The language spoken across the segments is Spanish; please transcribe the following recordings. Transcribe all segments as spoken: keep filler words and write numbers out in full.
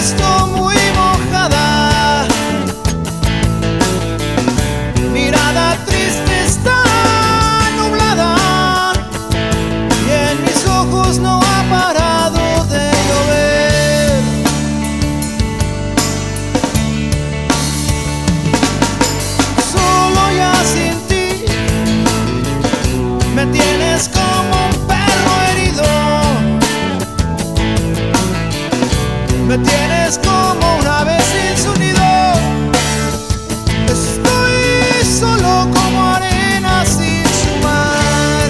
visto muy mojada, mirada triste está nublada, y en mis ojos no ha parado de llover. Solo ya sin ti me tienes como un perro herido, me tienes como una ave sin su nido. Estoy solo como arena sin su mar.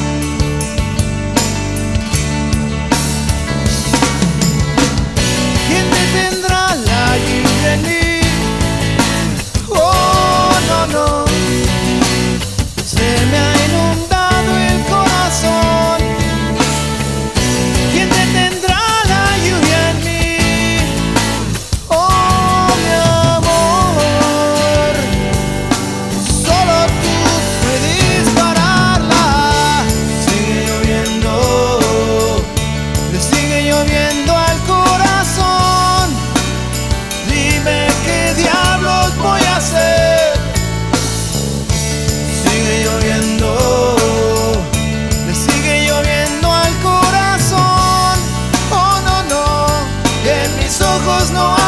¿Quién detendrá la lluvia en mí? Oh, no, no. Se me ha inundado el corazón. ¿Quién detendrá la lluvia en mí? Oh, mi amor, solo tú puedes pararla. Sigue lloviendo, le sigue lloviendo al corazón. Dime qué diablos voy a hacer. Sigue lloviendo, le sigue lloviendo al corazón. Oh, no, no, y en mis ojos no hay